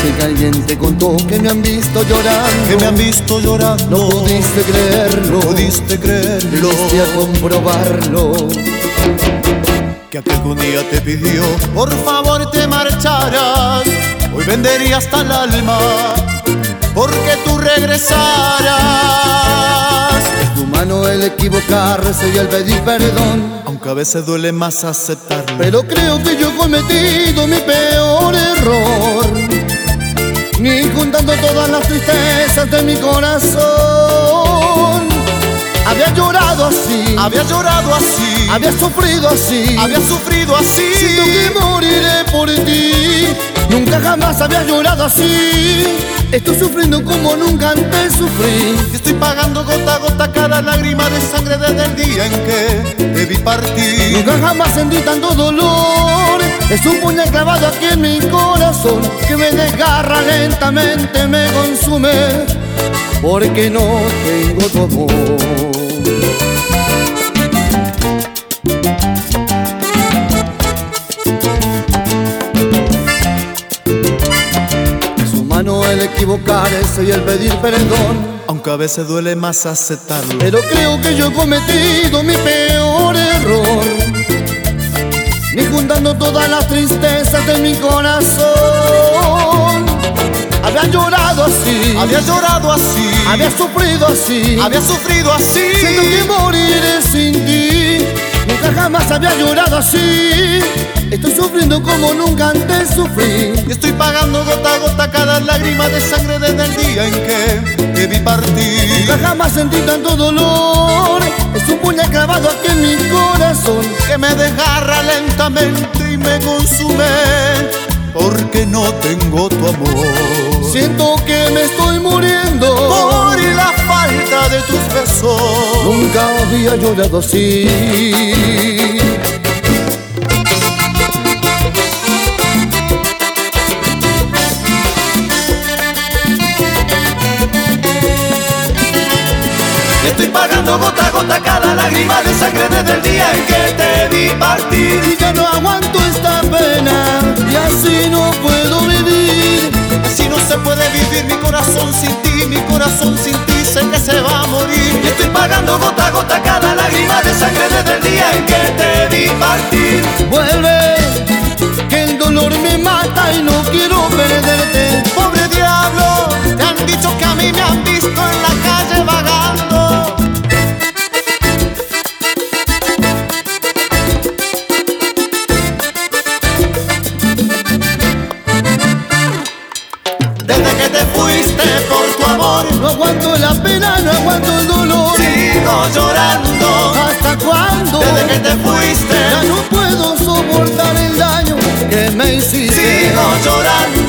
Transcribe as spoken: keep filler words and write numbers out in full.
Parece que alguien te contó que me han visto llorando, que me han visto llorando. No pudiste creerlo, no pudiste creerlo. Viniste a comprobarlo. Que aquel que un día te pidió por favor te marcharas, hoy vendería hasta el alma porque tú regresaras. Es tu mano el equivocarse y el pedir perdón, aunque a veces duele más aceptarlo. Pero creo que yo he cometido mi peor error, ni juntando todas las tristezas de mi corazón. Había llorado así, había llorado así, había sufrido así, había sufrido así. Siento que moriré por ti. Nunca jamás había llorado así. Estoy sufriendo como nunca antes sufrí. Y estoy pagando gota a gota cada lágrima de sangre desde el día en que te vi partir. Nunca jamás sentí tanto dolor. Es un puñal clavado aquí en mi corazón que me desgarra lentamente, me consume, porque no tengo tu amor. El equivocarse y el pedir perdón, aunque a veces duele más aceptarlo. Pero creo que yo he cometido mi peor error, ni juntando todas las tristezas de mi corazón. Había llorado así, había llorado así, había sufrido así, había sufrido así. Siento que moriré sin ti. Nunca jamás había llorado así. Estoy sufriendo como nunca antes sufrí. Y estoy pagando gota a gota cada lágrima de sangre desde el día en que te vi partir. Nunca jamás sentí tanto dolor. Es un puñal clavado aquí en mi corazón que me desgarra lentamente y me consume, porque no tengo tu amor. Siento que me estoy muriendo por la falta de tus besos. Nunca había llorado así. Estoy pagando gota a gota cada lágrima de sangre desde el día en que te vi partir. Y ya no aguanto esta pena y así no puedo vivir. Así no se puede vivir mi corazón sin ti, mi corazón sin ti sé que se va a morir. Y estoy pagando gota a gota cada lágrima de sangre desde el día en que te vi partir. Vuelve, que el dolor me mata y no quiero perderte. Pobre diablo, te han dicho que a mí me han visto en la calle vagando. Desde que te fuiste por tu amor, no aguanto la pena, no aguanto el dolor. Sigo llorando. ¿Hasta cuándo? Desde que te fuiste ya no puedo soportar el daño que me hiciste. Sigo llorando.